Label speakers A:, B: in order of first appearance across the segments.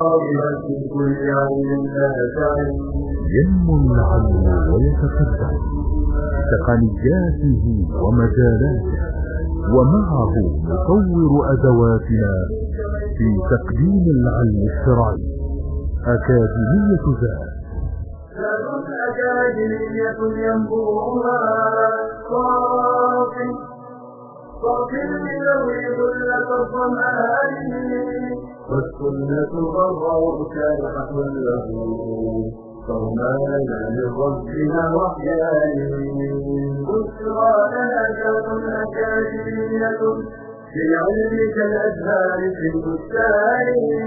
A: ينمو العلم ويتقدم بتقنياته ومجالاته، ومعه نطور أدواتنا في تقديم العلم الشرعي. أكاديمية ذات
B: أكاديمية ينبوها صافي لذوي ظلة الظمآن، والسنة غراء كان له صومانا لربنا وحيان. بشرى لنا كون أكاديمية للعلم كالأزهار في البستان.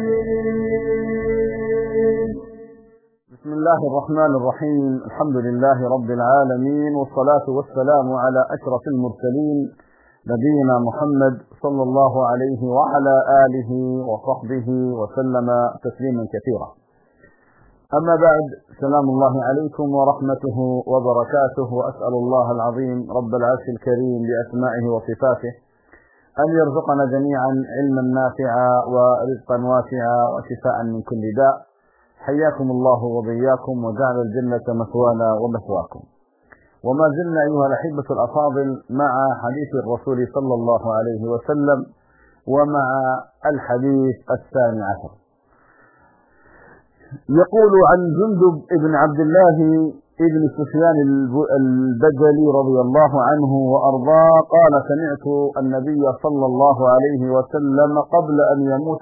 C: بسم الله الرحمن الرحيم. الحمد لله رب العالمين، والصلاة والسلام على أشرف المرسلين نبينا محمد صلى الله عليه وعلى آله وصحبه وسلم تسليما كثيرا. أما بعد، سلام الله عليكم ورحمته وبركاته، وأسأل الله العظيم رب العرش الكريم بأسمائه وصفاته أن يرزقنا جميعا علما نافعا ورزقا واسعا وشفاء من كل داء. حياكم الله وبياكم، وجعل الجنة مثوانا ومثواكم. وما زلنا أيها الأحبة الأفاضل مع حديث الرسول صلى الله عليه وسلم، ومع الحديث الثاني عشر. يقول عن جندب بن عبد الله ابن سفيان البجلي رضي الله عنه وأرضاه قال: سمعت النبي صلى الله عليه وسلم قبل أن يموت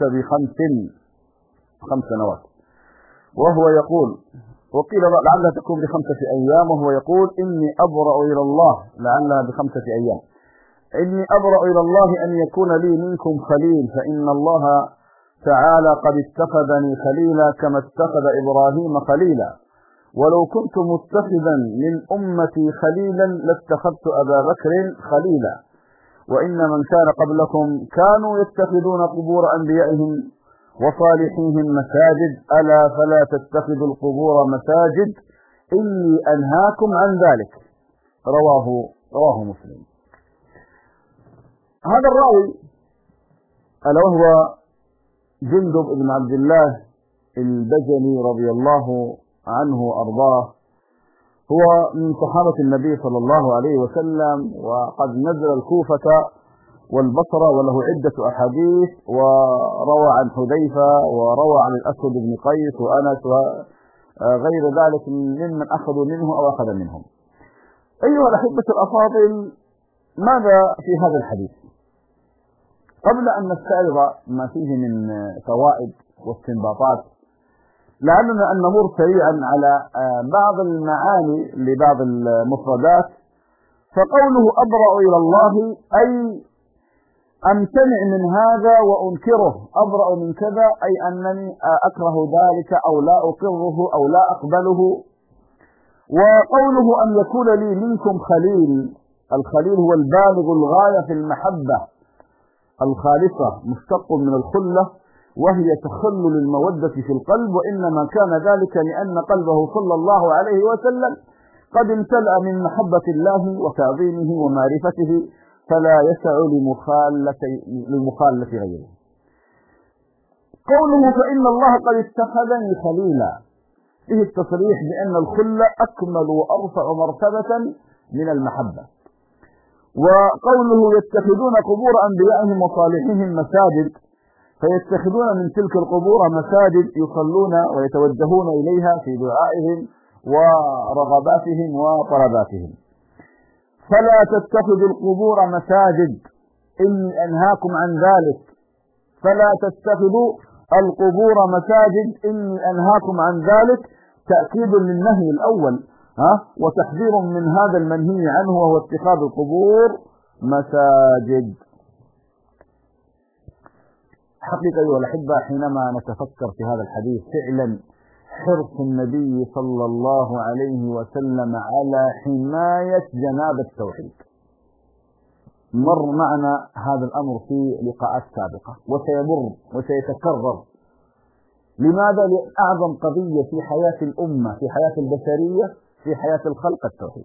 C: خمس سنوات وهو يقول، وقيل لعلها تكون ب5 أيام، وهو يقول: إني أبرأ إلى الله، لعلها ب5 أيام، إني أبرأ إلى الله أن يكون لي منكم خليل، فإن الله تعالى قد اتخذني خليلا كما اتخذ إبراهيم خليلا، ولو كنت متخذا من أمتي خليلا لاتخذت أبا بكر خليلا، وإن من كان قبلكم كانوا يتخذون قبور أنبيائهم وصالحيهم مساجد، ألا فلا تتخذوا القبور مساجد، إني أنهاكم عن ذلك. رواه مسلم. هذا الراوي ألا وهو جندب بن عبد الله البجلي رضي الله عنه وأرضاه، هو من صحابة النبي صلى الله عليه وسلم، وقد نزل الكوفة والبصرة، وله عدة أحاديث، وروى عن حذيفة، وروى عن الأسود بن قيس وأنس وغير ذلك ممن أخذوا منه أو أخذ منهم. أيها الأحبة الأفاضل، ماذا في هذا الحديث؟ قبل أن نستعرض ما فيه من فوائد واستنباطات، لعلنا أن نمر سريعا على بعض المعاني لبعض المفردات. فقوله أبرأ إلى الله أي أمتنع من هذا وأنكره، أبرأ من كذا أي أنني أكره ذلك أو لا أقره أو لا أقبله. وقوله أن يكون لي منكم خليل، الخليل هو البالغ الغاية في المحبة الخالصة، مشتق من الخلة، وهي تخلل المودة في القلب، وإنما كان ذلك لأن قلبه صلى الله عليه وسلم قد امتلأ من محبة الله وتعظيمه ومعرفته، فلا يسع لمخالة غيره. قوله فإن الله قد اتخذني خليلا، فيه التصريح بأن الخلة أكمل وأرفع مرتبة من المحبة. وقوله يتخذون قبور أنبيائهم وصالحيهم مساجد، فيتخذون من تلك القبور مساجد يصلون ويتوجهون إليها في دعائهم ورغباتهم وطلباتهم. فلا تتخذوا القبور مساجد، إني أنهاكم عن ذلك. فلا تتخذوا القبور مساجد، إني أنهاكم عن ذلك، تأكيد للنهي الأول وتحذير من هذا المنهي عنه، وهو اتخاذ القبور مساجد. حقيقة أيها الأحبة، حينما نتفكر في هذا الحديث فعلا حرص النبي صلى الله عليه وسلم على حماية جناب التوحيد. مر معنا هذا الأمر في لقاءات سابقة، وسيمر وسيتكرر. لماذا؟ لأعظم قضية في حياة الأمة، في حياة البشرية، في حياة الخلق، التوحيد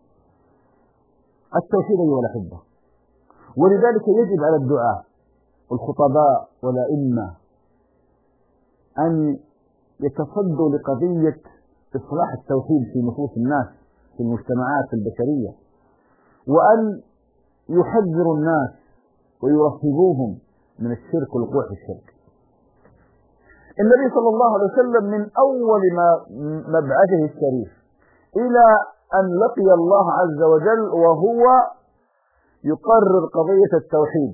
C: أيها الأحبة. ولذلك يجب على الدعاة والخطباء والأئمة أن يتصدوا لقضية إصلاح التوحيد في نفوس الناس في المجتمعات البشرية، وأن يحذروا الناس ويرهبوهم من الشرك والوقوع في الشرك. النبي صلى الله عليه وسلم من أول مبعثه الشريف إلى أن لقي الله عز وجل وهو يقرر قضية التوحيد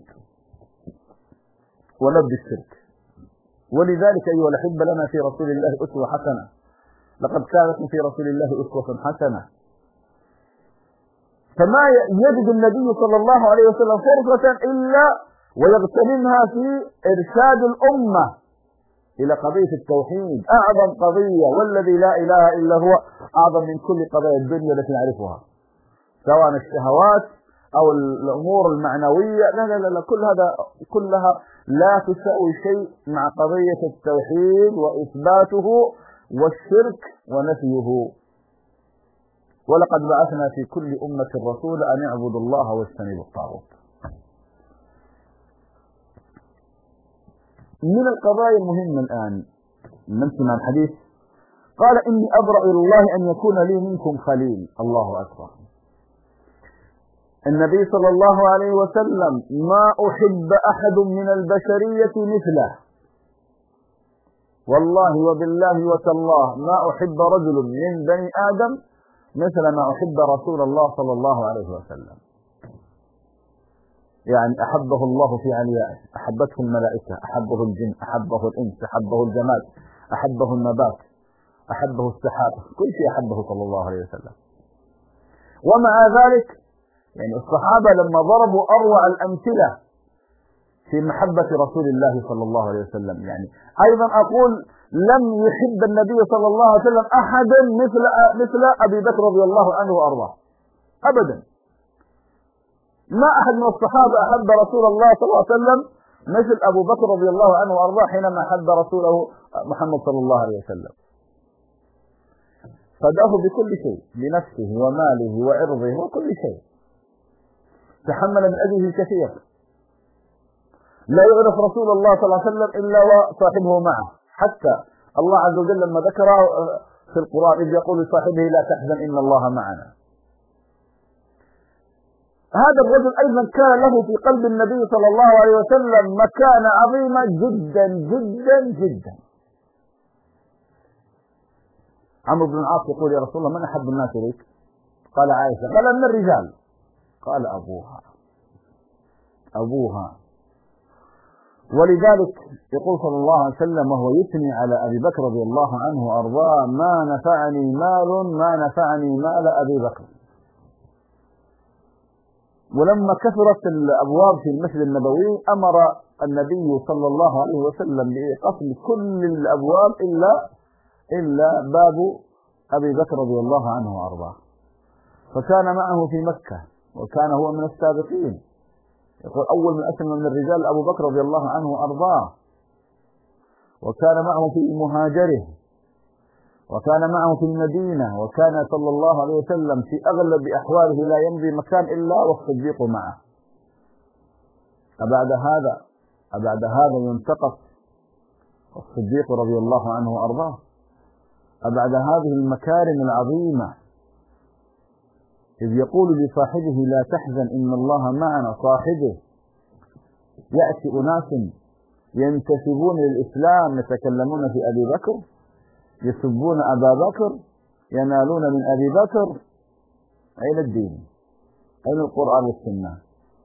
C: ونبذ الشرك. ولذلك أيها الأحبة لنا في رسول الله أسوة حسنة، لقد كانت في رسول الله أسوة حسنة. فما يجد النبي صلى الله عليه وسلم فرصة إلا ويغتنمها في إرشاد الأمة إلى قضية التوحيد، أعظم قضية، والذي لا إله إلا هو أعظم من كل قضايا الدنيا التي نعرفها، سواء الشهوات أو الأمور المعنوية. لا كلها لا تساوي شيء مع قضية التوحيد وإثباته والشرك ونفيه. ولقد بعثنا في كل أمة رسولا أن اعبدوا الله واجتنبوا الطاغوت. من القضايا المهمة الآن نمشي مع الحديث. قال إني أبرأ إلى الله أن يكون لي منكم خليل. الله أكبر. النبي صلى الله عليه وسلم ما أحب أحد من البشرية مثله، والله وبالله وتالله ما أحب رجل من بني آدم مثل ما أحب رسول الله صلى الله عليه وسلم. يعني أحبه الله في عليائه، أحبته الملائكة، أحبه الجن، أحبه الإنس، أحبه الجماد، أحبه النبات، أحبه السحاب، كل شيء أحبه صلى الله عليه وسلم. ومع ذلك يعني الصحابة لما ضربوا أروع الأمثلة في محبة رسول الله صلى الله عليه وسلم، يعني أيضا أقول لم يحب النبي صلى الله عليه وسلم أحدا مثل أبي بكر رضي الله عنه وأرضاه أبدا. ما أحد من الصحابة أحب رسول الله صلى الله عليه وسلم مثل أبو بكر رضي الله عنه وأرضاه حينما أحب رسوله محمد صلى الله عليه وسلم. فداه بكل شيء، بنفسه وماله وعرضه وكل شيء، تحمل من أجله الكثير. لا يعرف رسول الله صلى الله عليه وسلم إلا وصاحبه معه، حتى الله عز وجل لما ذكر في القرآن إذ يقول لصاحبه لا تحزن إن الله معنا. هذا الرجل أيضا كان له في قلب النبي صلى الله عليه وسلم مكانة عظيمة جدا جدا جدا. عمرو بن العاص يقول يا رسول الله من أحب الناس إليك؟ قال عائشة. قال من الرجال؟ قال أبوها. ولذلك يقول صلى الله عليه وسلم وهو يثني على أبي بكر رضي الله عنه وأرضاه ما نفعني مال أبي بكر. ولما كثرت الأبواب في المسجد النبوي أمر النبي صلى الله عليه وسلم بقفل كل الأبواب إلا باب أبي بكر رضي الله عنه وأرضاه. فكان معه في مكة وكان هو من السابقين. يقول أول من أسلم من الرجال أبو بكر رضي الله عنه وأرضاه، وكان معه في مهاجره، وكان معه في المدينة، وكان صلى الله عليه وسلم في أغلب أحواله لا يمضي مكان إلا والصديق معه. أبعد هذا ينتقص الصديق رضي الله عنه وأرضاه؟ أبعد هذه المكارم العظيمة إذ يقول لصاحبه لا تحزن إن الله معنا، صاحبه يأتي أناس ينتسبون للإسلام يتكلمون في أبي بكر، يسبون أبا بكر، ينالون من أبي بكر. أين الدين؟ أين القرآن والسنة؟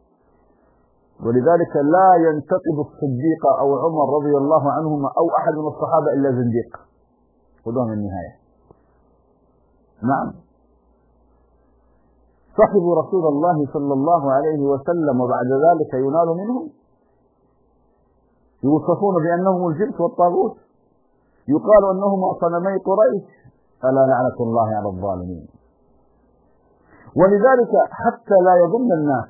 C: ولذلك لا ينتقد الصديق أو عمر رضي الله عنهما أو أحد من الصحابة إلا زنديق. خذوها من النهاية. نعم، صحبوا رسول الله صلى الله عليه وسلم وبعد ذلك ينال منهم، يوصفون بأنهم الجبت والطاغوت، يقال أنهم صنمي قريش. ألا لعنة الله على الظالمين. ولذلك حتى لا يظن الناس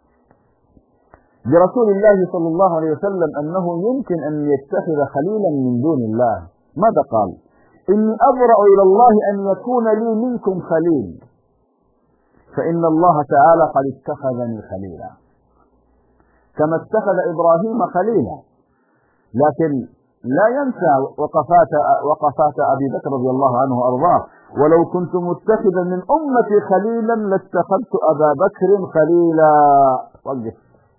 C: برسول الله صلى الله عليه وسلم أنه يمكن أن يتخذ خليلا من دون الله، ماذا قال؟ إني أبرأ إلى الله أن يكون لي منكم خليل، فإن الله تعالى قد اتخذني خليلا كما اتخذ إبراهيم خليلا. لكن لا ينسى وقفات أبي بكر رضي الله عنه وأرضاه: ولو كنت متخذا من أمتي خليلا لاتخذت أبا بكر خليلا. وقف.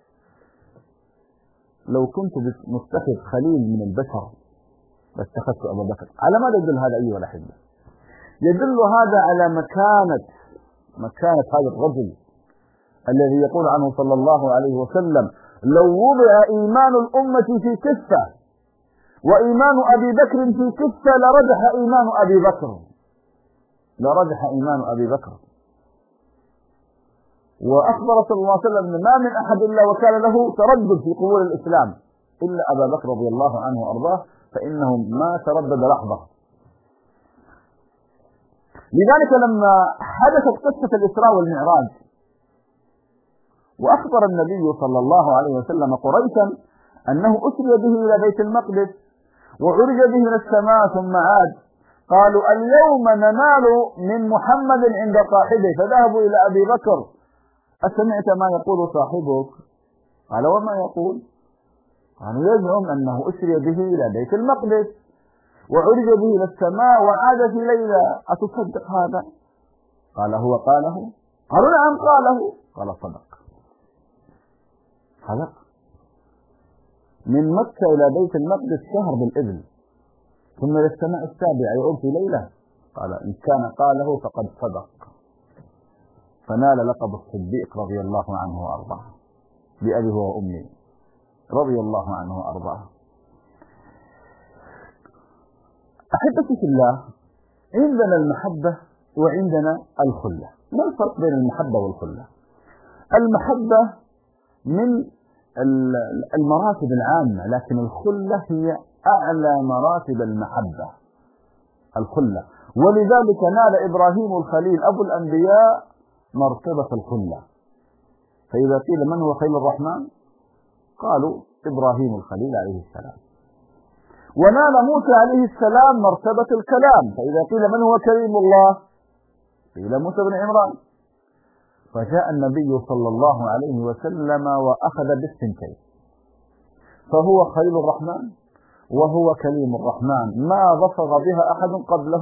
C: لو كنت متخذ خليل من البشر لاتخذت أبا بكر. على ماذا يدل هذا أيها الأحبة؟ يدل هذا على مكانة هذا الرجل الذي يقول عنه صلى الله عليه وسلم: لو وضع إيمان الأمة في كفة وإيمان أبي بكر في كفة لرجح إيمان أبي بكر. وأخبر صلى الله عليه وسلم: ما من أحد إلا وكان له تردد في قبول الإسلام إلا أبا بكر رضي الله عنه وأرضاه، فإنه ما تردد لحظة. لذلك لما حدثت قصة الإسراء والمعراج وأخبر النبي صلى الله عليه وسلم قريشا أنه أسري به إلى بيت المقدس وعرج به إلى السماء ثم عاد، قالوا: اليوم ننال من محمد عند صاحبه. فذهبوا إلى أبي بكر: أسمعت ما يقول صاحبك؟ قال: وما يقول؟ قالوا: يزعم أنه أسري به إلى بيت المقدس وعرج به إلى السماء وعاد في ليلة، أتصدق هذا؟ قال: هو قاله؟ قالوا: نعم قاله. قال: صدق. من مكة إلى بيت المقدس شهر بالإذن، ثم إلى السماء السابعة يعود في ليلة. قال: إن كان قاله فقد صدق. فنال لقب الصديق رضي الله عنه وأرضاه بأبي وأمي رضي الله عنه وأرضاه. أحبتي في الله، عندنا المحبة وعندنا الخلة. ما الفرق بين المحبة والخلة؟ المحبة من المراتب العامة، لكن الخلة هي أعلى مراتب المحبة، الخلة. ولذلك نال إبراهيم الخليل أبو الأنبياء مرتبة الخلة. فإذا قيل من هو خليل الرحمن قالوا إبراهيم الخليل عليه السلام. ونال موسى عليه السلام مرتبة الكلام، فإذا قيل من هو كريم الله قيل موسى بن عمران. فجاء النبي صلى الله عليه وسلم وأخذ بالثنتين، فهو خليل الرحمن وهو كليم الرحمن، ما ظفر بها أحد قبله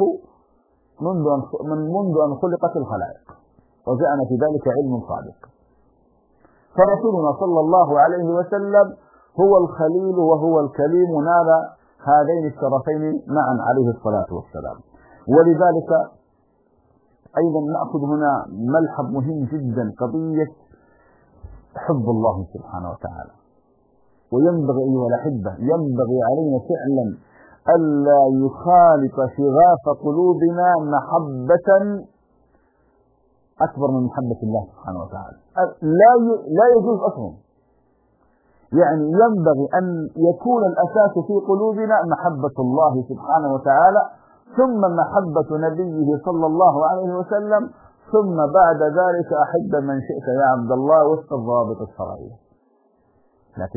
C: منذ أن خلقت الخلائق، وجاءنا في ذلك علم صادق. فرسولنا صلى الله عليه وسلم هو الخليل وهو الكليم، نال هذين الشرفين معا عليه الصلاة والسلام. ولذلك أيضا نأخذ هنا ملحظ مهم جدا، قضية حب الله سبحانه وتعالى. وينبغي أيها الأحبة، ينبغي علينا فعلا ألا يخالط شغاف قلوبنا محبة أكبر من محبة الله سبحانه وتعالى. لا يجوز أصلا. يعني ينبغي أن يكون الأساس في قلوبنا محبة الله سبحانه وتعالى، ثم محبة نبيه صلى الله عليه وسلم، ثم بعد ذلك أحب من شئت يا عبد الله وفق الضوابط الشرعية. لكن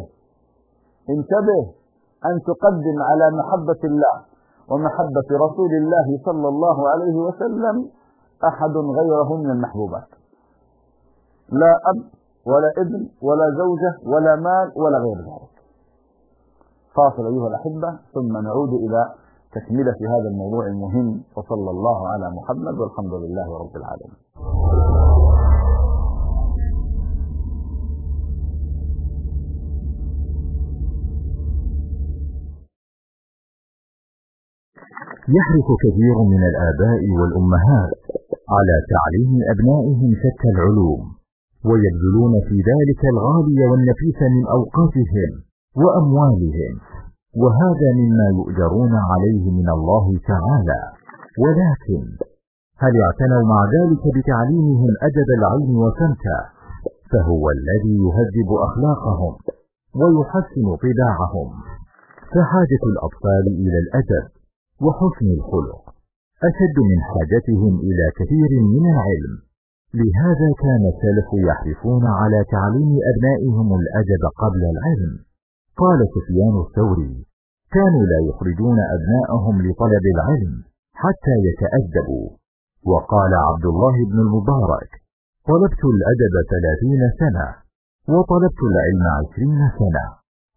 C: انتبه أن تقدم على محبة الله ومحبة رسول الله صلى الله عليه وسلم أحد غيره من المحبوبات، لا أب ولا ابن ولا زوجة ولا مال ولا غير ذلك. فاصل أيها الأحبة ثم نعود إلى تكملة هذا الموضوع المهم. وصلى الله على محمد والحمد لله رب العالمين.
A: يحرص كثير من الآباء والأمهات على تعليم أبنائهم شتى العلوم، ويبذلون في ذلك الغالي والنفيس من أوقاتهم وأموالهم، وهذا مما يؤجرون عليه من الله تعالى. ولكن هل اعتنوا مع ذلك بتعليمهم أدب العلم وسمته؟ فهو الذي يهذب أخلاقهم ويحسن طباعهم. فحاجة الأطفال إلى الأدب وحسن الخلق أشد من حاجتهم إلى كثير من العلم. لهذا كان السلف يحرصون على تعليم أبنائهم الأدب قبل العلم. قال سفيان الثوري: كانوا لا يخرجون أبناءهم لطلب العلم حتى يتأدبوا. وقال عبد الله بن المبارك: طلبت الأدب 30 سنة وطلبت العلم 20 سنة.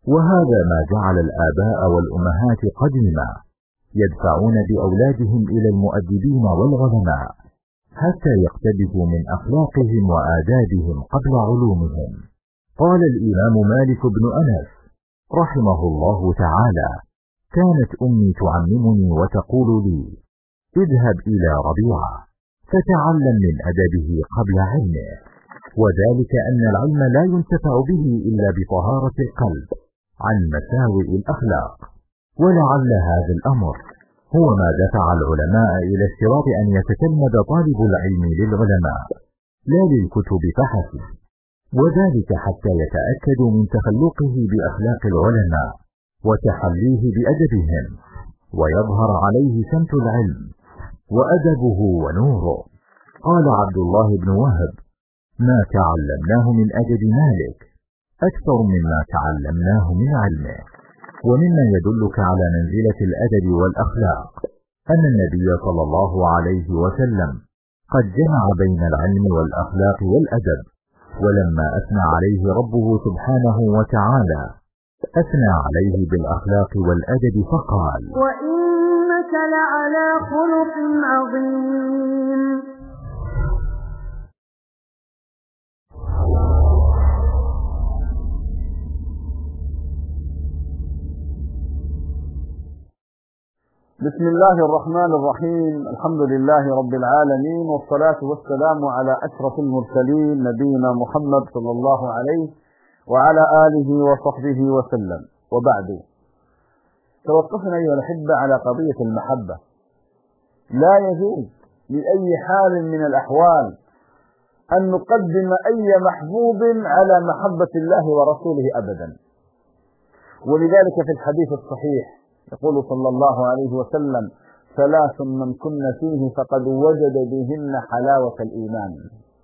A: وهذا ما جعل الآباء والأمهات قديما يدفعون بأولادهم إلى المؤدبين والعلماء حتى يقتبسوا من أخلاقهم وآدابهم قبل علومهم. قال الإمام مالك بن أنس رحمه الله تعالى: كانت أمي تعلمني وتقول لي: اذهب إلى ربيعة فتعلم من أدبه قبل علمه، وذلك أن العلم لا ينتفع به إلا بطهارة القلب عن مساوئ الأخلاق. ولعل هذا الأمر هو ما دفع العلماء إلى اشتراط أن يتكلم طالب العلم للعلماء لا للكتب فحسب، وذلك حتى يتأكدوا من تخلقه بأخلاق العلماء وتحليه بأدبهم، ويظهر عليه سمت العلم وأدبه ونوره. قال عبد الله بن وهب: ما تعلمناه من أدب مالك أكثر مما تعلمناه من علمه. ومما يدلك على منزلة الأدب والأخلاق أن النبي صلى الله عليه وسلم قد جمع بين العلم والأخلاق والأدب، ولما أثنى عليه ربه سبحانه وتعالى أثنى عليه بالأخلاق والأدب فقال:
B: وإنك لعلى خلق عظيم.
C: بسم الله الرحمن الرحيم. الحمد لله رب العالمين، والصلاة والسلام على أشرف المرسلين نبينا محمد صلى الله عليه وعلى آله وصحبه وسلم. وبعد، توقفنا أيها الأحبة على قضية المحبة. لا يجوز بأي حال من الأحوال أن نقدم أي محبوب على محبة الله ورسوله أبدا. ولذلك في الحديث الصحيح يقول صلى الله عليه وسلم: ثلاث من كن فيه فقد وجد بهن حلاوة الإيمان.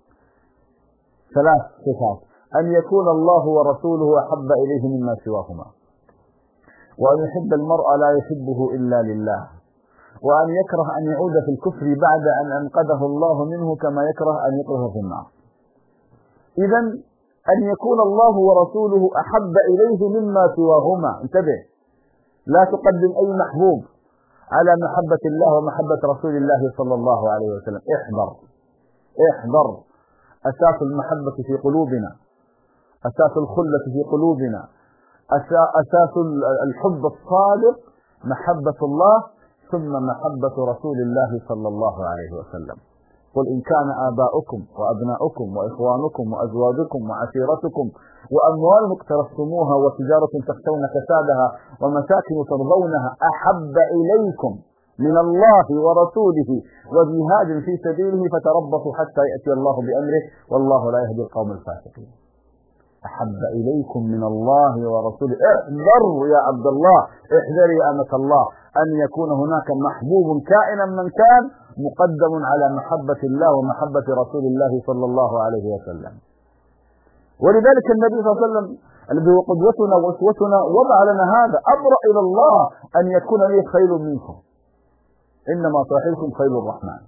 C: ثلاث صفات: أن يكون الله ورسوله أحب إليه مما سواهما، وأن يحب المرء لا يحبه إلا لله، وأن يكره أن يعود في الكفر بعد أن أنقذه الله منه كما يكره أن يقذف في النار. إذن أن يكون الله ورسوله أحب إليه مما سواهما. انتبه، لا تقدم أي محبوب على محبة الله ومحبة رسول الله صلى الله عليه وسلم. احذر. أساس المحبة في قلوبنا، أساس الخلة في قلوبنا، أساس الحب الصادق محبة الله ثم محبة رسول الله صلى الله عليه وسلم. قل إن كان آباؤكم وأبناؤكم وإخوانكم وأزواجكم وعشيرتكم وأموال اقترفتموها وتجارة تخشون كسادها ومساكن ترضونها أحب إليكم من الله ورسوله وجهاد في سبيله فتربصوا حتى يأتي الله بأمره والله لا يهدي القوم الفاسقين. أحب إليكم من الله ورسوله. احذر يا عبد الله، احذر يا أمة الله أن يكون هناك محبوب كائنا من كان مقدم على محبة الله ومحبة رسول الله صلى الله عليه وسلم. ولذلك النبي صلى الله عليه وسلم الذي هو قدوتنا وأسوتنا وضع لنا هذا: أبرأ إلى الله أن يكون لي خيل منكم، إنما صاحبكم خيل الرحمن.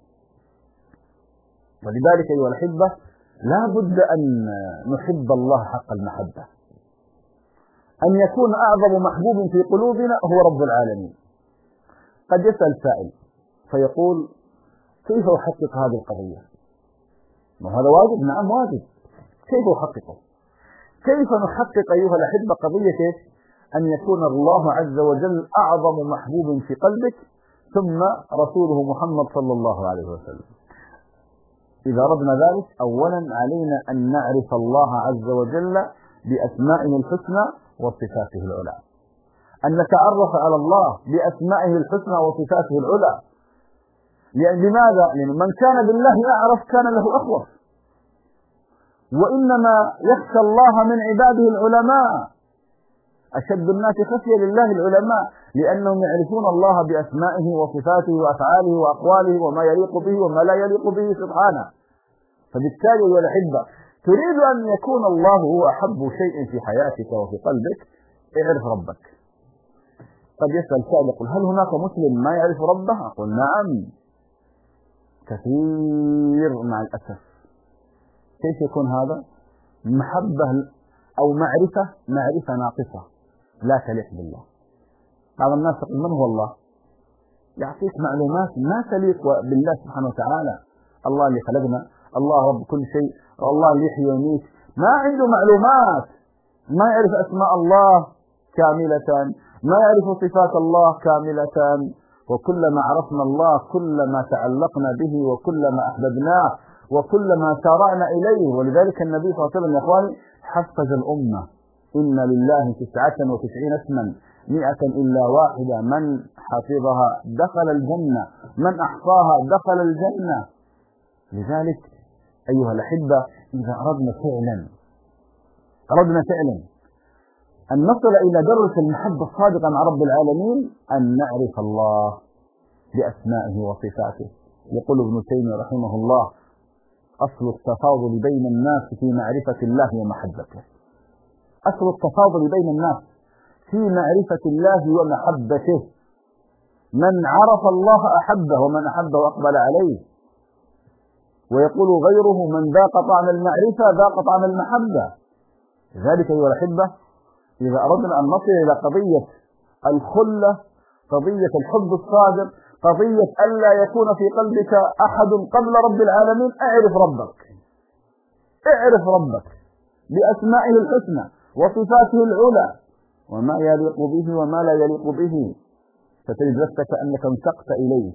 C: ولذلك أيها الأحبة لا بد أن نحب الله حق المحبة، أن يكون أعظم محبوب في قلوبنا هو رب العالمين. قد يسأل سائل فيقول: كيف أحقق هذه القضية؟ وهذا واجب. نعم واجب. كيف أحققه؟ كيف نحقق أيها الأحبة قضية أن يكون الله عز وجل أعظم محبوب في قلبك ثم رسوله محمد صلى الله عليه وسلم؟ إذا أردنا ذلك أولا علينا أن نعرف الله عز وجل بأسمائه الحسنى وصفاته العلى، أن نتعرف على الله بأسمائه الحسنى وصفاته العلى. لماذا؟ لأن من كان بالله أعرف كان له أخوف، وإنما يخشى الله من عباده العلماء. أشد الناس خشية لله العلماء، لأنهم يعرفون الله بأسمائه وصفاته وأفعاله وأقواله وما يليق به وما لا يليق به سبحانه. فبالتالي يا الأحبة، تريد أن يكون الله هو أحب شيء في حياتك وفي قلبك، اعرف ربك. قد يسأل سائل يقول: هل هناك مسلم ما يعرف ربه؟ أقول: نعم، كثير مع الأسف. كيف يكون هذا؟ محبة أو معرفة ناقصة. لا تليق بالله. بعض الناس يقول من هو الله؟ يعطيك معلومات ما تليق بالله سبحانه وتعالى. الله اللي خلقنا، الله رب كل شيء، الله اللي يحيي ويميت، ما عنده معلومات، ما يعرف أسماء الله كاملة، ما يعرف صفات الله كاملة. وكلما عرفنا الله كلما تعلقنا به وكلما أحببناه وكلما سارعنا إليه. ولذلك النبي صلى الله عليه وسلم يا إخواني حفظ الأمة: إن لله 99 اسما 100 إلا واحدة، من حفظها دخل الجنة، من أحصاها دخل الجنة. لذلك أيها الأحبة إذا أردنا فعلا أن نصل إلى درجة المحبة الصادقة مع رب العالمين أن نعرف الله بأسمائه وصفاته. يقول ابن تيمية رحمه الله: أصل التفاضل بين الناس في معرفة الله ومحبته. أصل التفاضل بين الناس في معرفة الله ومحبته. من عرف الله أحبه ومن أحبه أقبل عليه. ويقول غيره: من ذاق طعم المعرفة ذاق طعم المحبة. لذلك أيها الأحبة إذا أردنا أن نصل إلى قضية الخلة، قضية الحب الصادق، قضية ألا يكون في قلبك أحد قبل رب العالمين، اعرف ربك، اعرف ربك بأسمائه الحسنى وصفاته العلى وما يليق به وما لا يليق به. فتجد نفسك أنك انتقت إليه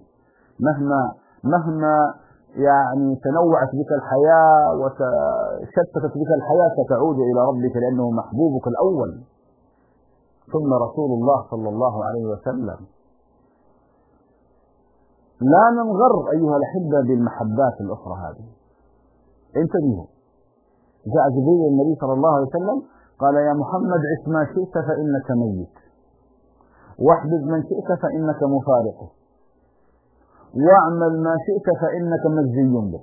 C: مهما يعني تنوعت بك الحياة وشتتت بك الحياة، ستعود إلى ربك لأنه محبوبك الأول ثم رسول الله صلى الله عليه وسلم. لا ننغر أيها الأحبة بالمحبات الأخرى هذه. انتبهوا، جاء جبريل النبي صلى الله عليه وسلم قال: يا محمد عش ما شئت فإنك ميت، واحبب من شئت فإنك مفارقه، واعمل ما شئت فإنك مجزي به.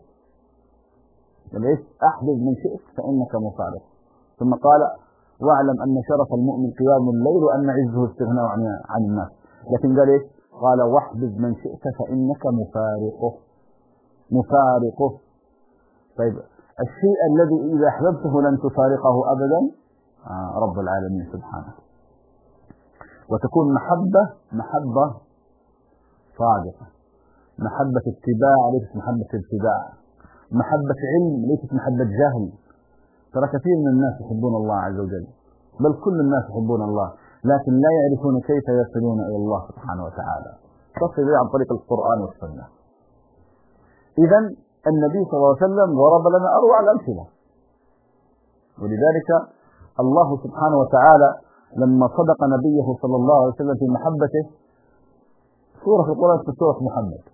C: أحبب من شئت فإنك مفارقه. ثم قال: واعلم أن شرف المؤمن قيام الليل وأن عزه استغناء عن الناس. لكن قال إيش؟ قال: واحبب من شئت فإنك مفارقه. طيب الشيء الذي إذا أحببته لن تفارقه أبدا رب العالمين سبحانه. وتكون محبة صادقة، محبة اتباع ليست محبة ابتداع، محبة علم ليست محبة جهل. ترى كثير من الناس يحبون الله عز وجل، بل كل الناس يحبون الله، لكن لا يعرفون كيف يصلون إلى الله سبحانه وتعالى. تصل عن طريق القرآن والسنة. إذا النبي صلى الله عليه وسلم ضرب لنا أروع الأمثلة. ولذلك الله سبحانه وتعالى لما صدق نبيه صلى الله عليه وسلم في محبته، سورة في القرآن في سورة محمد،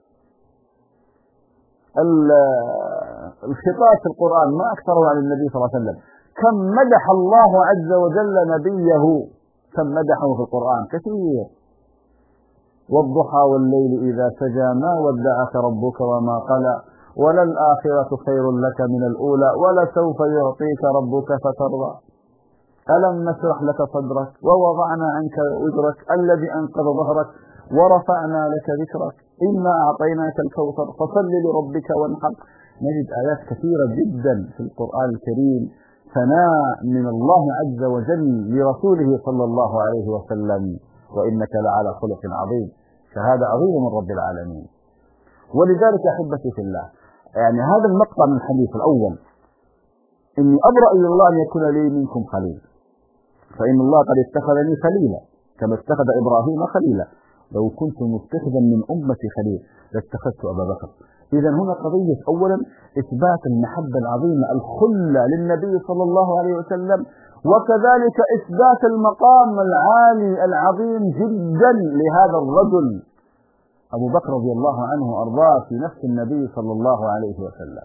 C: الخطاب في القرآن ما أكثره عن النبي صلى الله عليه وسلم. كم مدح الله عز وجل نبيه، كم مدحه في القرآن كثير. والضحى والليل إذا سجى ما ودعك ربك وما قلى وللآخرة خير لك من الأولى ولسوف يعطيك ربك فترضى ألم نشرح لك صدرك ووضعنا عنك وزرك الذي أنقض ظهرك ورفعنا لك ذكرك إنا أعطيناك الكوثر فصل لربك وانحر. نجد آيات كثيرة جدا في القرآن الكريم ثناء من الله عز وجل لرسوله صلى الله عليه وسلم: وإنك لعلى خلق عظيم. شهادة عظيمة من رب العالمين. ولذلك أحبتي في الله، يعني هذا المقطع من الحديث الأول: إني أبرأ إلى الله أن يكون لي منكم خليل، فإن الله قد اتخذني خليلا كما اتخذ إبراهيم خليلا، لو كنت متخذا من أمتي خليل لاتخذت أبا بكر. إذا هنا قضية أولا إثبات المحبة العظيمة الخلة للنبي صلى الله عليه وسلم، وكذلك إثبات المقام العالي العظيم جدا لهذا الرجل أبو بكر رضي الله عنه وأرضاه في نفس النبي صلى الله عليه وسلم.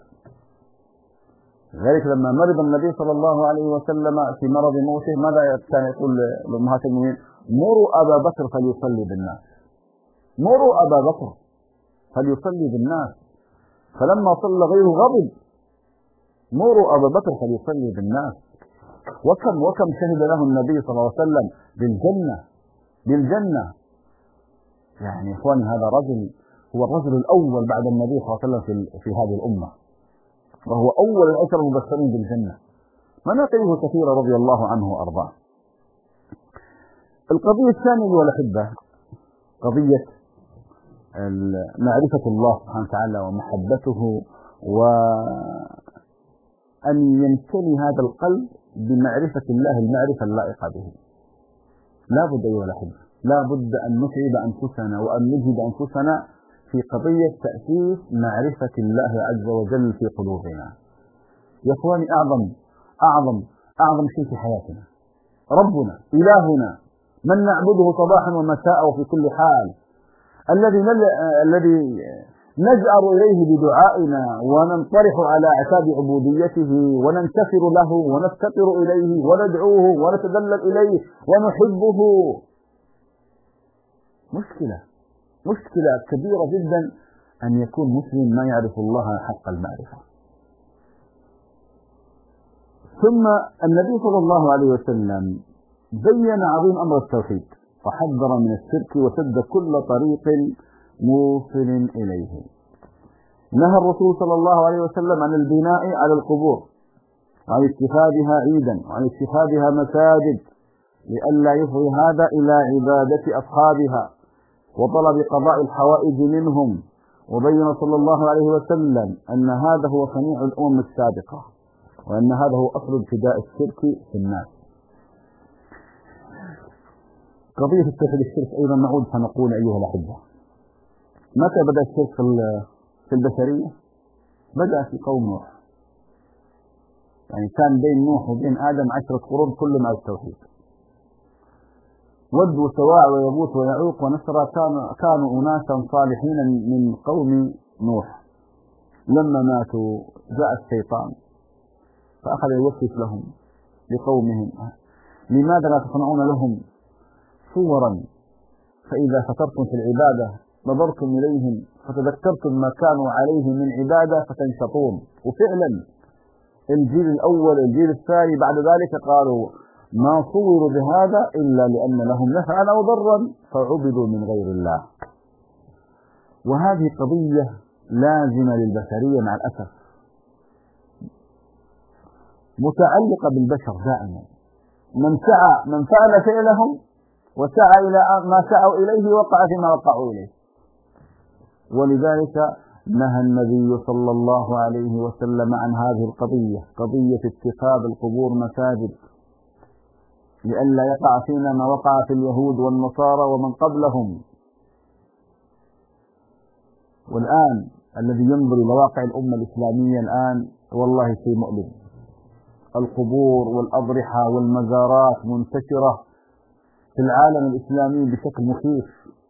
C: لذلك لما مرض النبي صلى الله عليه وسلم في مرض موته ماذا كان يقول لأمهات المؤمنين؟ مروا أبا بكر فليصلي بالناس، مروا أبا بكر فليصلي بالناس. فلما صلى غيره غضب: مروا أبا بكر فليصلي بالناس. وكم شهد له النبي صلى الله عليه وسلم بالجنة. يعني إخواني هذا رجل هو الرجل الأول بعد النبي صلى الله عليه وسلم في هذه الأمة، وهو أول العشر المبشرين بالجنة. مناقبه كثيرة رضي الله عنه وأرضاه. القضية الثانية والأحبة قضية معرفة الله سبحانه وتعالى ومحبته، وأن يمتلي هذا القلب بمعرفة الله المعرفة اللائقة به. لا بد أيها الأحبة، لا بد أن نتعب أنفسنا وأن نجهد أنفسنا في قضية تأسيس معرفة الله عز وجل في قلوبنا. يا إخواني، أعظم شيء في حياتنا ربنا إلهنا من نعبده صباحا ومساء وفي كل حال، الذي نجأر إليه بدعائنا وننطرح على أعتاب عبوديته وننكسر له ونفتقر إليه وندعوه ونتذلل إليه ونحبه. مشكلة كبيرة جدا أن يكون مسلم ما يعرف الله حق المعرفة. ثم النبي صلى الله عليه وسلم بين عظيم أمر التوحيد وحذر من الشرك وسد كل طريق موصل إليه. نهى الرسول صلى الله عليه وسلم عن البناء على القبور وعن اتخاذها عيدا وعن اتخاذها مساجد لئلا يفضي هذا إلى عبادة أصحابها وطلب قضاء الحوائج منهم. وبين صلى الله عليه وسلم أن هذا هو صنيع الأمم السابقة وأن هذا هو أصل ابتداء الشرك في الناس. قضية التوحيد الشرك أيضا نعود فنقول أيها الأحبة، متى بدأ الشرك في البشرية؟ بدأ في قوم نوح، يعني كان بين نوح وبين آدم 10 قرون كل مع التوحيد. ود وسواع ويغوث ويعوق ونسرى كانوا أناسا صالحين من قوم نوح. لما ماتوا جاء الشيطان فأخذ يوسوس لهم لقومهم: لماذا لا تصنعون لهم صورا فإذا فترتم في العبادة نظرتم إليهم فتذكرتم ما كانوا عليه من عبادة فتنشطون. وفعلا الجيل الأول الجيل الثاني بعد ذلك قالوا ما صوروا بهذا إلا لأن لهم نفعا أو ضرا فعبدوا من غير الله. وهذه قضية لازمة للبشرية مع الأسف، متعلقة بالبشر دائما. من فعل فعلهم وسعى إلى ما سعوا إليه وقع فيما وقعوا إليه. ولذلك نهى النبي صلى الله عليه وسلم عن هذه القضية، قضية اتخاذ القبور مساجد، لئلا يقع فينا ما وقع في اليهود والنصارى ومن قبلهم. والآن الذي ينظر إلى واقع الأمة الإسلامية الآن والله شيء مؤلم. القبور والأضرحة والمزارات منتشرة في العالم الإسلامي بشكل مخيف.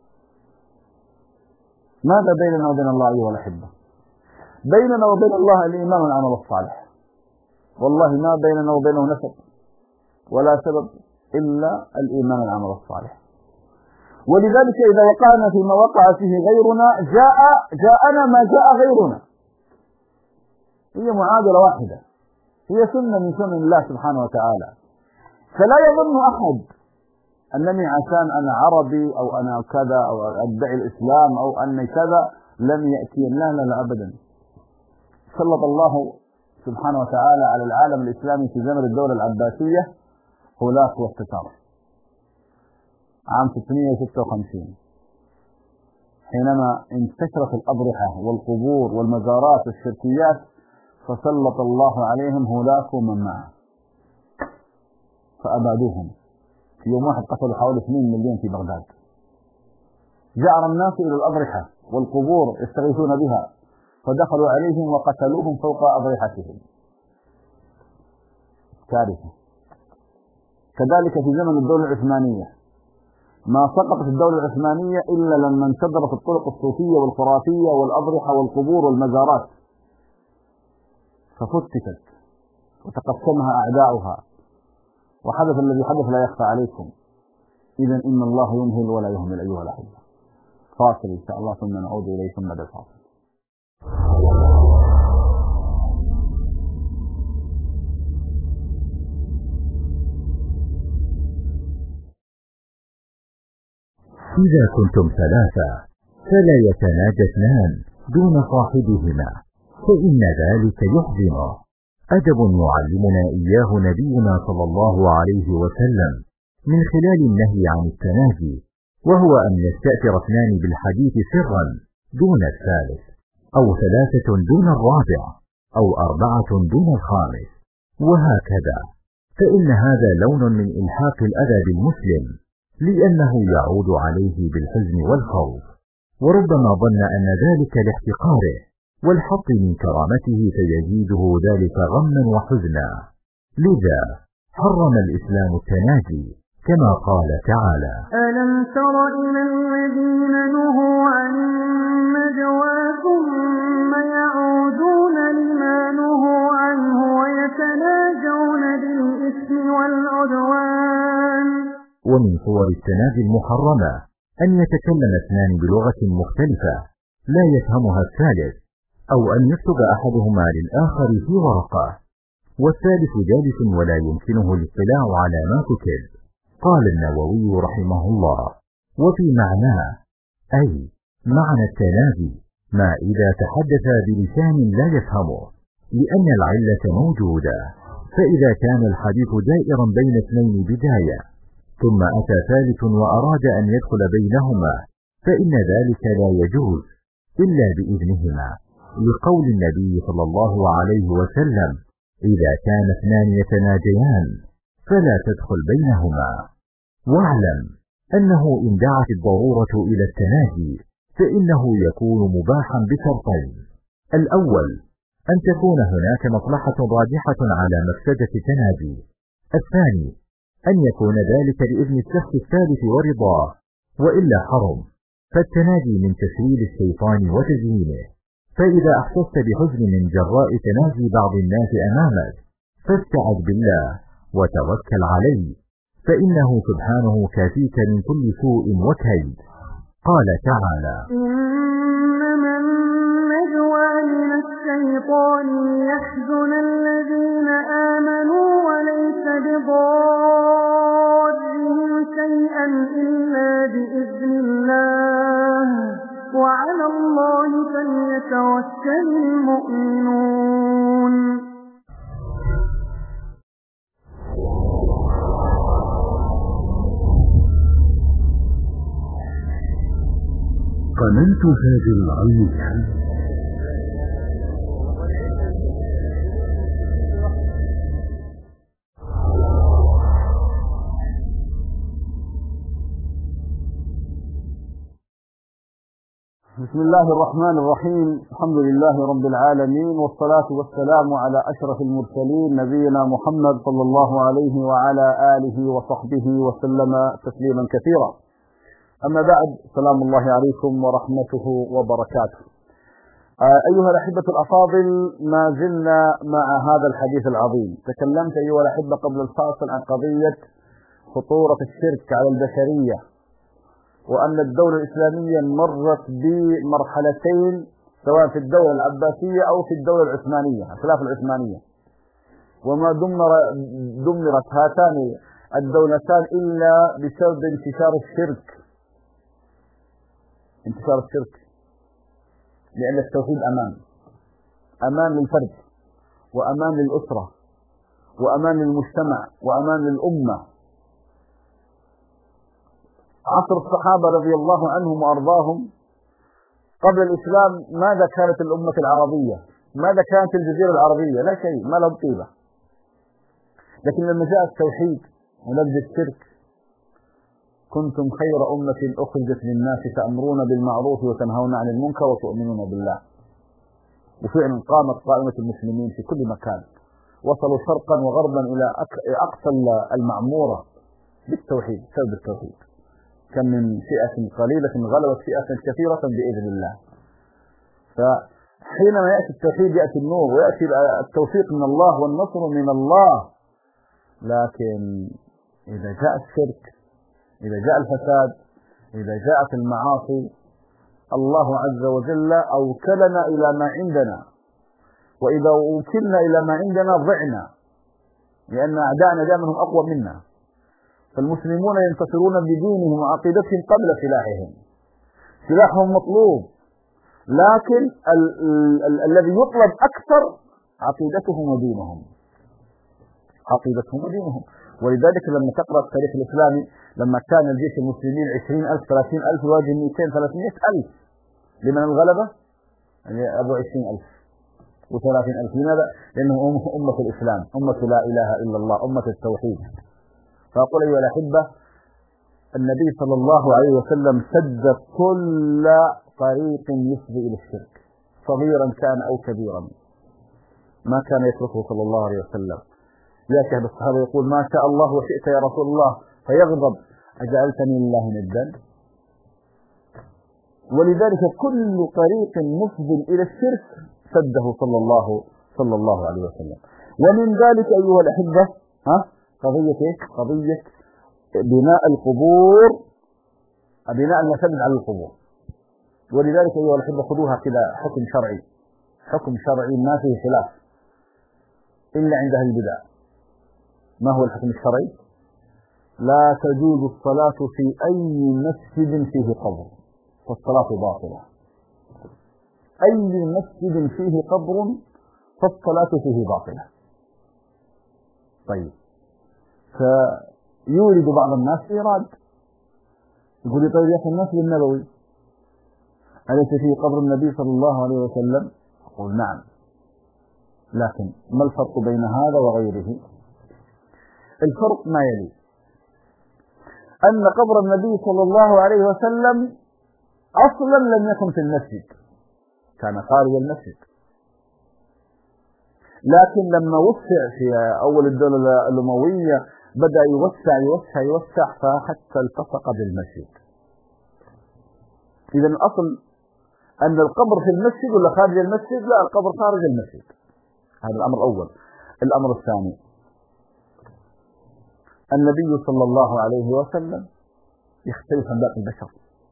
C: ماذا بيننا وبين الله أيها الأحبة؟ بيننا وبين الله الإيمان والعمل الصالح. والله ما بيننا وبينه نسب ولا سبب إلا الإيمان والعمل الصالح. ولذلك إذا وقعنا فيما وقع فيه غيرنا جاءنا ما جاء غيرنا. هي معادلة واحدة، هي سنة من سنن الله سبحانه وتعالى. فلا يظن أحد أنني عشان أنا عربي أو أنا كذا أو أدعي الإسلام أو أني كذا لم يأتي. لا أبدا. سلط الله سبحانه وتعالى على العالم الإسلامي في زمن الدولة العباسية هلاك واستتار عام 656 حينما انتشرت الأضرحة والقبور والمزارات والشركيات، فسلط الله عليهم هلاك ومن معه فأبادوهم. في يوم واحد قتلوا حوالي 2 مليون في بغداد. جعر الناس إلى الأضرحة والقبور يستغيثون بها فدخلوا عليهم وقتلوهم فوق أضرحتهم. كارثة. كذلك في زمن الدولة العثمانية ما سقطت الدولة العثمانية إلا لما انتظرت الطرق الصوفية والخرافية والأضرحة والقبور والمزارات ففتتت وتقسمها أعداؤها، وحدث الذي حدث لا يخفى عليكم. إذن إن الله يمهل ولا يهمل أيها الأحبة. فاصل إن شاء الله ثم نعود إليكم بعد الفاصل.
A: إذا كنتم 3 فلا يتناجى 2 دون صاحبهما فإن ذلك يحزنه. أدب يعلمنا إياه نبينا صلى الله عليه وسلم من خلال النهي عن التناجي، وهو أن يستأثر اثنان بالحديث سرا دون الثالث، أو ثلاثة دون الرابع، أو أربعة دون الخامس، وهكذا، فإن هذا لون من إلحاق الأذى بالمسلم، لأنه يعود عليه بالحزن والخوف، وربما ظن أن ذلك لاحتقاره والحط من كرامته فيزيده ذلك غما وحزنا. لذا حرم الإسلام التناجي كما قال تعالى:
B: ألم تر إلى الذين نهوا عن النجوى ثم يعودون لما نهوا عنه ويتناجون بالإثم والعدوان.
A: ومن صور التناجي المحرمة أن يتكلم اثنان بلغة مختلفة لا يفهمها الثالث، أو أن يكتب أحدهما للآخر في ورقة والثالث جالس ولا يمكنه الاطلاع على ما كتب. قال النووي رحمه الله: وفي معناه، أي معنى التناجي ما إذا تحدث بلسان لا يفهمه، لأن العلة موجودة، فإذا كان الحديث دائرا بين اثنين بداية ثم أتى ثالث وأراد أن يدخل بينهما فإن ذلك لا يجوز إلا بإذنهما، لقول النبي صلى الله عليه وسلم: إذا كان اثنان يتناجيان فلا تدخل بينهما. واعلم أنه إن دعت الضرورة إلى التناجي فإنه يكون مباحا بشرطين: الأول أن تكون هناك مصلحة راجحة على مفسدة التناجي، الثاني أن يكون ذلك بإذن الشخص الثالث ورضاه، وإلا حرم، فالتناجي من تسويل الشيطان وتزيينه. فإذا أحسست بحزن من جراء تناجي بعض الناس أمامك فاستعذ بالله وتوكل عليه، فإنه سبحانه كافيك من كل سوء وكيد. قال تعالى:
B: إنما النجوى من الشيطان ليحزن الذين آمنوا وليس بضارهم شيئا إلا بإذن الله وعلى الله فليتوكل المؤمنون.
D: قناة هذه العلمية
C: بسم الله الرحمن الرحيم. الحمد لله رب العالمين، والصلاة والسلام على أشرف المرسلين نبينا محمد صلى الله عليه وعلى آله وصحبه وسلم تسليما كثيرا. أما بعد، سلام الله عليكم ورحمته وبركاته. أيها الأحبة الأفاضل، ما زلنا مع هذا الحديث العظيم. تكلمت أيها الأحبة قبل الفاصل عن قضية خطورة الشرك على البشرية، وأن الدولة الإسلامية مرت بمرحلتين سواء في الدولة العباسية أو في الدولة العثمانية، الخلافة العثمانية، وما دمرت هاتان الدولتان إلا بسبب انتشار الشرك. لأن التوحيد أمان للفرد، وأمان للأسرة، وأمان للمجتمع، وأمان للأمة. عصر الصحابة رضي الله عنهم وأرضاهم قبل الإسلام ماذا كانت الأمة العربية؟ ماذا كانت الجزيرة العربية؟ لا شيء، ما لهم طيبة. لكن لما جاء التوحيد ونبذ الشرك: كنتم خير أمة أخرجت للناس تأمرون بالمعروف وتنهون عن المنكر وتؤمنون بالله. وفعلا قامت قائمة المسلمين في كل مكان، وصلوا شرقا وغربا إلى أقصى المعمورة بالتوحيد، بسبب التوحيد. كم من فئة قليلة غلبت فئة كثيرة بإذن الله. فحينما يأتي التوحيد يأتي النور، ويأتي التوفيق من الله والنصر من الله. لكن إذا جاء الشرك، إذا جاء الفساد، إذا جاءت المعاصي، الله عز وجل أوكلنا إلى ما عندنا، وإذا أوكلنا إلى ما عندنا ضعنا، لأن أعداءنا دائما هم أقوى منا. فالمسلمون ينتصرون بدينهم وعقيدتهم قبل سلاحهم. سلاحهم مطلوب، لكن الذي يطلب أكثر عقيدتهم ودينهم. ولذلك لما تقرأ التاريخ الإسلامي لما كان الجيش المسلمين 20,000 30,000 يواجه 200 300,000 لمن الغلبة؟ يعني أبو 20,000 و30,000. لماذا؟ لأنهم أمة الإسلام، أمة لا إله إلا الله، أمة التوحيد. فأقول أيها الأحبة النبي صلى الله عليه وسلم سد كل طريق يفضي إلى الشرك صغيرا كان أو كبيرا، ما كان يتركه صلى الله عليه وسلم. يأتي أحد الصحابة يقول ما شاء الله وشئت يا رسول الله، فيغضب أجعلتني لله ندا؟ ولذلك كل طريق مفضي إلى الشرك سده صلى الله عليه وسلم. ومن ذلك أيها الأحبة قضية بناء القبور، بناء المساجد على القبور. ولذلك أيها الأحبة خذوها كذا حكم شرعي ما فيه خلاف إلا عند أهل البدع. ما هو الحكم الشرعي؟ لا تجوز الصلاة في أي مسجد فيه قبر، فالصلاة باطلة. أي مسجد فيه قبر فالصلاة فيه باطلة. طيب، فيورد بعض الناس إيراد، يقول لي طيب يا أخي المسجد النبوي أليس فيه قبر النبي صلى الله عليه وسلم؟ أقول نعم، لكن ما الفرق بين هذا وغيره؟ الفرق ما يلي: أن قبر النبي صلى الله عليه وسلم أصلا لم يكن في المسجد، كان خارج المسجد، لكن لما وسع في أول الدولة الأموية بدأ يوسع فحتى التصق بالمسجد. إذا الأصل أن القبر في المسجد ولا خارج المسجد؟ لا، القبر خارج المسجد. هذا الأمر الأول. الأمر الثاني: النبي صلى الله عليه وسلم يختلف عن باقي البشر،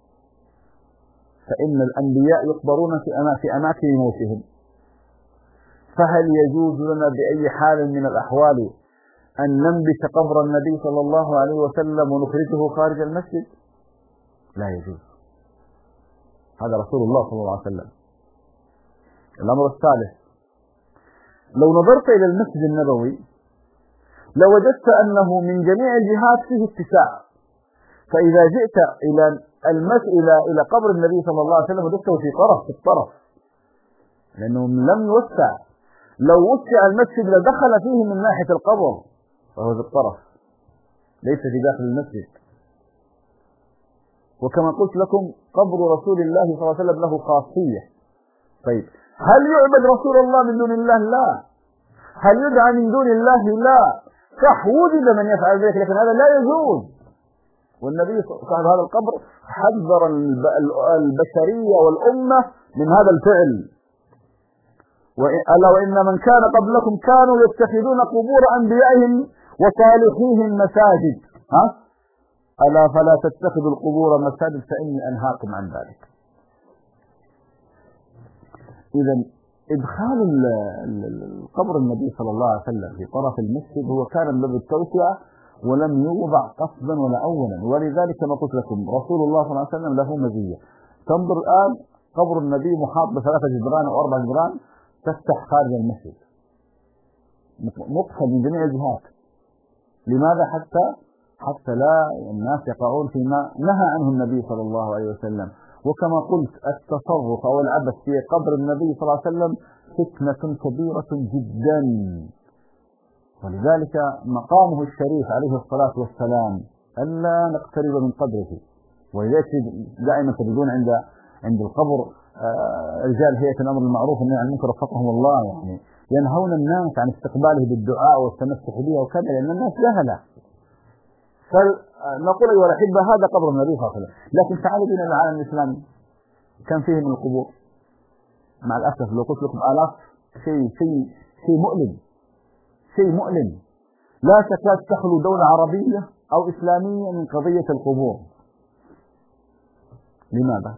C: فإن الأنبياء يقبرون في أماكن موتهم، فهل يجوز لنا بأي حال من الأحوال أن ننبت قبر النبي صلى الله عليه وسلم ونخرجه خارج المسجد؟ لا يجوز، هذا رسول الله صلى الله عليه وسلم. الأمر الثالث: لو نظرت إلى المسجد النبوي لوجدت أنه من جميع الجهات فيه اتساع، فإذا جئت إلى قبر النبي صلى الله عليه وسلم وجدته في الطرف، لأنه لم يوسع. لو وسع المسجد لدخل فيه من ناحية القبر، فهو في الطرف ليس في داخل المسجد. وكما قلت لكم قبر رسول الله صلى الله عليه وسلم له خاصية. طيب، هل يعبد رسول الله من دون الله؟ لا. هل يدعى من دون الله؟ لا. صح، وجد من يفعل ذلك، لكن هذا لا يجوز. والنبي صاحب هذا القبر حذر البشرية والأمة من هذا الفعل. ألا وإن من كان قبلكم كانوا يتخذون قبور أنبيائهم وصالحيهم مساجد، ألا فلا تتخذوا القبور مساجد فإني أنهاكم عن ذلك. إذا إدخال القبر النبي صلى الله عليه وسلم في طرف المسجد هو كان من باب التوسعة ولم يوضع قصدا ولا أولا. ولذلك كما قلت لكم رسول الله صلى الله عليه وسلم له مزية. تنظر الآن قبر النبي محاط ب3 جدران أو 4 جدران تفتح خارج المسجد، مقفل من جميع الجهات. لماذا؟ حتى لا الناس يقعون فيما نهى عنه النبي صلى الله عليه وسلم. وكما قلت التصرف أو العبث في قبر النبي صلى الله عليه وسلم فتنة كبيرة جدا، ولذلك مقامه الشريف عليه الصلاة والسلام ألا نقترب من قبره. ولذلك دائما تجدون عند القبر رجال هيئة الأمر المعروف والنهي عن المنكر وفقهم الله يعني ينهون الناس عن استقباله بالدعاء والتمسح به وكذا، لأن الناس جهلة. فنقول أيها الأحبة هذا قبر النبي صلى الله عليه وسلم. لكن تعالوا بنا العالم الإسلامي كم فيه من القبور؟ مع الأسف لو قلت لكم آلاف، شيء مؤلم. لا تكاد تخلو دولة عربية أو إسلامية من قضية القبور. لماذا؟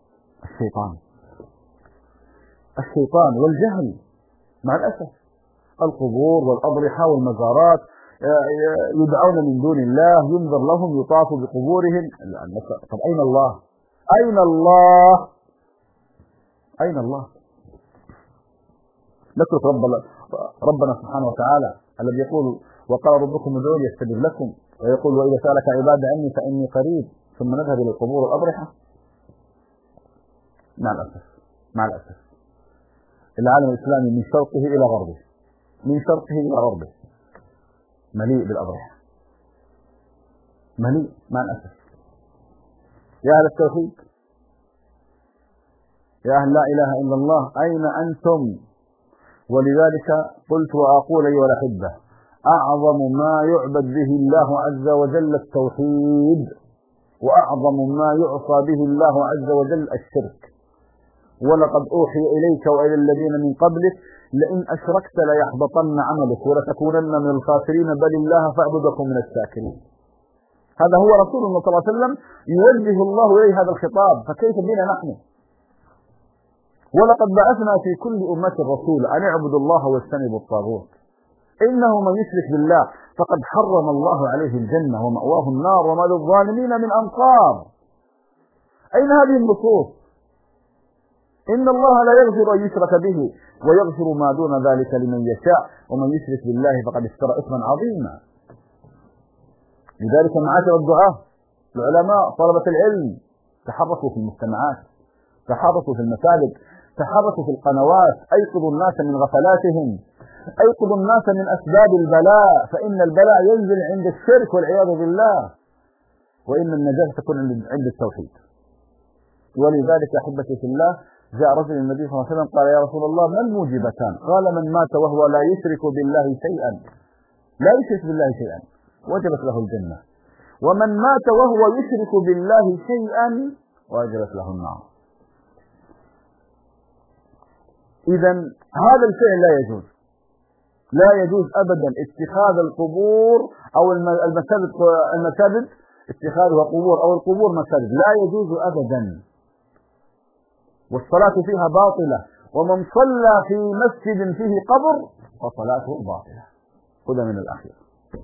C: الشيطان والجهل مع الأسف. القبور والأضرحة والمزارات يدعون من دون الله، ينذر لهم، يطاف بقبورهم. طب أين الله؟ أين الله؟ نترك ربنا سبحانه وتعالى الذي يقول وقال ربكم ادعوني استجب لكم، ويقول وإذا سألك عبادي عني فإني قريب، ثم نذهب إلى القبور والأضرحة. مع الأسف العالم الإسلامي من شرقه إلى غربه مليء بالأضرحة، مليء مع الأسف. يا أهل التوحيد، يا أهل لا إله إلا الله، أين أنتم؟ ولذلك قلت وأقول أيها الأحبة، أعظم ما يعبد به الله عز وجل التوحيد، وأعظم ما يعصى به الله عز وجل الشرك. ولقد أوحي إليك وإلى الذين من قبلك لئن أشركت ليحبطن عملك ولتكونن من الخاسرين بل الله فاعبدكم من الشاكرين. هذا هو رسول الله صلى الله عليه وسلم يوجه الله إليه هذا الخطاب، فكيف بنا نحن؟ ولقد بعثنا في كل أمة رسول أن اعبدوا الله واجتنبوا الطاغوت، إنه من يشرك بالله فقد حرم الله عليه الجنة ومأواه النار وما للظالمين من أنصار. أين هذه النصوص؟ إن الله لا يغفر أن يشرك به ويغفر ما دون ذلك لمن يشاء ومن يشرك بالله فقد افترى إثما عظيما. لذلك معاشر الدعاة العلماء طلبة العلم تحركوا في المجتمعات، تحركوا في المساجد، تحركوا في القنوات، أيقظوا الناس من غفلاتهم، أيقظوا الناس من أسباب البلاء، فإن البلاء ينزل عند الشرك والعياذ بالله، وإن النجاة تكون عند التوحيد. ولذلك أحبتي في الله جاء رجل النبي صلى الله عليه وسلم قال يا رسول الله ما الموجبتان؟ قال من مات وهو لا يشرك بالله شيئا وجبت له الجنة، ومن مات وهو يشرك بالله شيئا وجبت له النار. إذا هذا الفعل لا يجوز أبدا اتخاذ القبور أو المساجد اتخاذها قبور أو القبور مساجد، لا يجوز أبدا، والصلاة فيها باطلة، ومن صلى في مسجد فيه قبر فصلاته باطلة. خذ من الأخير.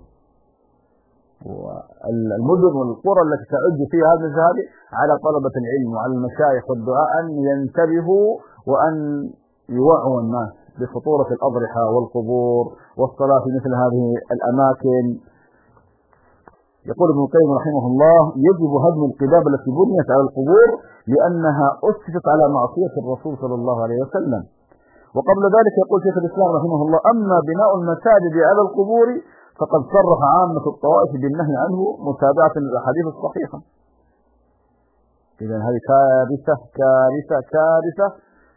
C: والمدن والقرى التي تعد فيها هذا الجهاد على طلبة العلم وعلى المشايخ والدعاء أن ينتبهوا وأن يوعوا الناس بخطورة الأضرحة والقبور والصلاة في مثل هذه الأماكن. يقول ابن القيم رحمه الله يجب هدم القباب التي بنيت على القبور لأنها أسست على معصية الرسول صلى الله عليه وسلم. وقبل ذلك يقول شيخ الإسلام رحمه الله أما بناء المساجد على القبور فقد صرح عامة الطوائف بالنهي عنه متابعة للأحاديث الصحيحة. إذا هذه كارثة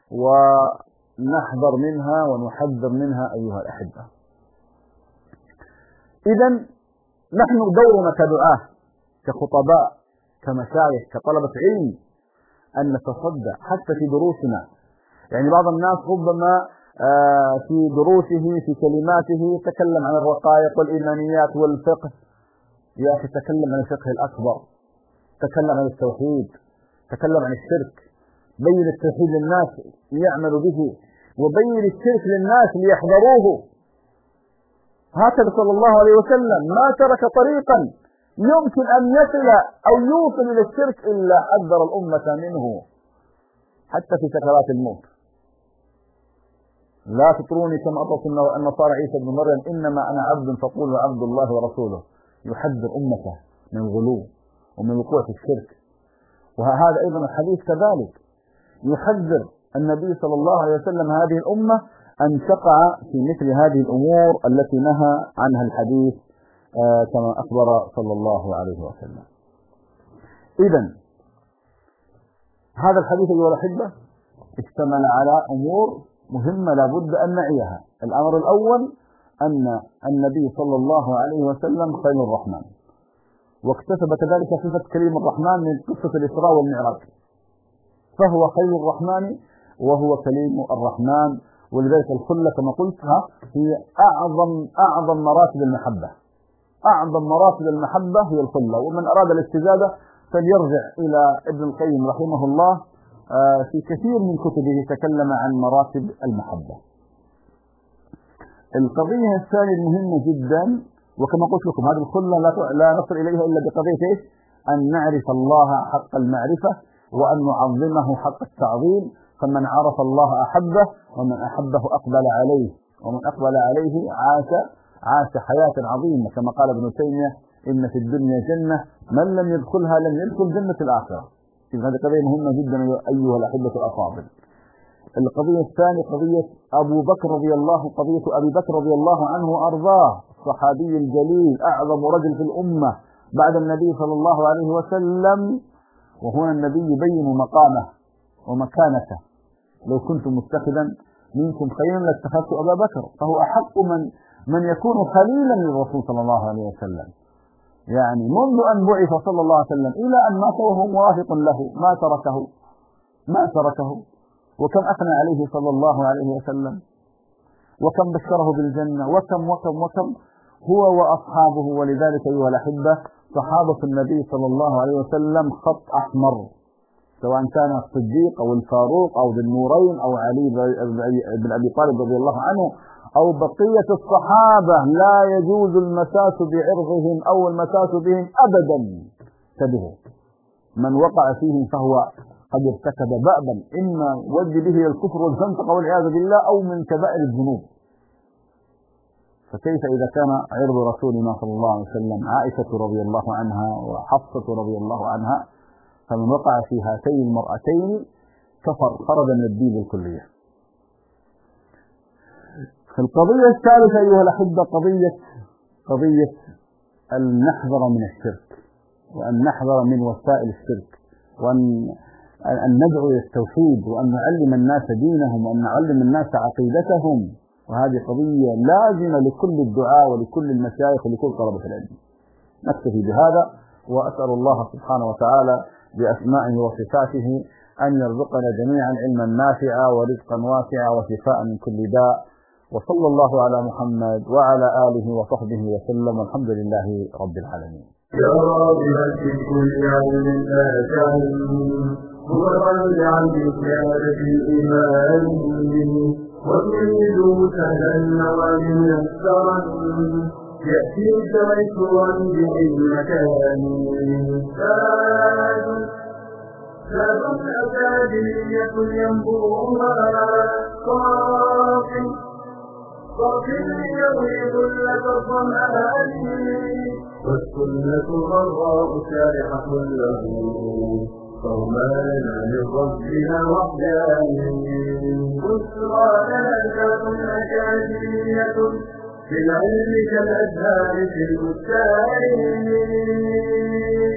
C: ونحذر منها ونحذر منها أيها الأحبة. إذا نحن دورنا كدعاة كخطباء كمشايخ كطلبة علم أن نتصدى حتى في دروسنا. يعني بعض الناس ربما في دروسه في كلماته تكلم عن الرقائق والإيمانيات والفقه. يا أخي تكلم عن الفقه الأكبر، تكلم عن التوحيد، تكلم عن الشرك، بين التوحيد للناس ليعملوا به، وبين الشرك للناس ليحذروه. هكذا صلى الله عليه وسلم ما ترك طريقا يمكن أن يصل أو يوصل إلى الشرك إلا حذر الأمة منه حتى في سكرات الموت. لا تطروني كما أطرت النصارى عيسى بن مريم إنما أنا عبد فقولوا عبد الله ورسوله. يحذر أمته من الغلو ومن الوقوع في الشرك. وهذا أيضا الحديث كذلك يحذر النبي صلى الله عليه وسلم هذه الأمة أن تقع في مثل هذه الأمور التي نهى عنها الحديث كما أخبر صلى الله عليه وسلم. إذن هذا الحديث أيها الأحبة اشتمل على أمور مهمة لابد أن نعيها. الأمر الأول أن النبي صلى الله عليه وسلم خليل الرحمن، واكتسب كذلك صفة كريم الرحمن من قصة الإسراء والمعراج، فهو خليل الرحمن وهو كليم الرحمن. ولذلك الخلة كما قلتها هي أعظم مراتب المحبة. أعظم مراتب المحبة هي الخلة. ومن أراد الاستزادة فليرجع إلى ابن القيم رحمه الله في كثير من كتبه تكلم عن مراتب المحبة. القضية الثانية المهمة جدا، وكما قلت لكم هذه الخلة لا نصل إليها إلا بقضية أن نعرف الله حق المعرفة وأن نعظمه حق التعظيم. فمن عرف الله أحبه ومن أحبه أقبل عليه ومن أقبل عليه عاش عاش حياة عظيمة، كما قال ابن تيمية: إن في الدنيا جنة من لم يدخلها لم يدخل جنة الآخرة. هذه قضية مهمة جدا أيها الأحبة الأفاضل. القضية الثانية قضية أبي بكر رضي الله عنه وأرضاه، الصحابي الجليل، أعظم رجل في الأمة بعد النبي صلى الله عليه وسلم. وهنا النبي يبين مقامه ومكانته: لو كنت متخذا منكم خيرا لاتخذت أبا بكر، فهو أحق من يكون خليلا للرسول صلى الله عليه وسلم. يعني منذ أن بعث صلى الله عليه وسلم إلى أن مات وهو موافق له، ما تركه. وكم أثنى عليه صلى الله عليه وسلم، وكم بشره بالجنة، وكم هو وأصحابه. ولذلك أيها الأحبة صحابة النبي صلى الله عليه وسلم خط أحمر، سواء كان الصديق أو الفاروق أو ذي النورين أو علي بن أبي طالب رضي الله عنه أو بقية الصحابة، لا يجوز المساس بعرضهم أو المساس بهم أبدا. انتبهوا، من وقع فيهم فهو قد ارتكب بأبا إما ودي به الكفر والزندقة والعياذ بالله أو من كبائر الذنوب. فكيف إذا كان عرض رسولنا صلى الله عليه وسلم عائشة رضي الله عنها وحفصة رضي الله عنها، فمن وقع في هاتين المرأتين كفر، خرج من الدين بالكلية. القضية الثالثة أيها الأحبة قضية أن نحذر من الشرك، وأن نحذر من وسائل الشرك، وأن ندعو إلى التوحيد، وأن نعلم الناس دينهم، وأن نعلم الناس عقيدتهم. وهذه قضية لازمة لكل الدعاء ولكل المشايخ ولكل طلبة العلم. نكتفي بهذا، وأسأل الله سبحانه وتعالى بأسمائه وصفاته أن يرزقنا جميعا علما نافعا ورزقا واسعا وشفاء من كل داء. وصلى الله على محمد وعلى آله وصحبه وسلم، والحمد لله رب العالمين.
D: يا راغبا في كل علم آتاه، هو راجعا بزيادة الإيمان، وتريد سهلا وميسرا يأتيك ميسورا بالمكان. زاد أكاديمية ينبوها صافي يغيظ لك الظمآن، والسنة ضراء سارحة له، قومانا من ربنا وحدان. بشرى لنا أكاديمية بالعلم كالأزهار في البستان.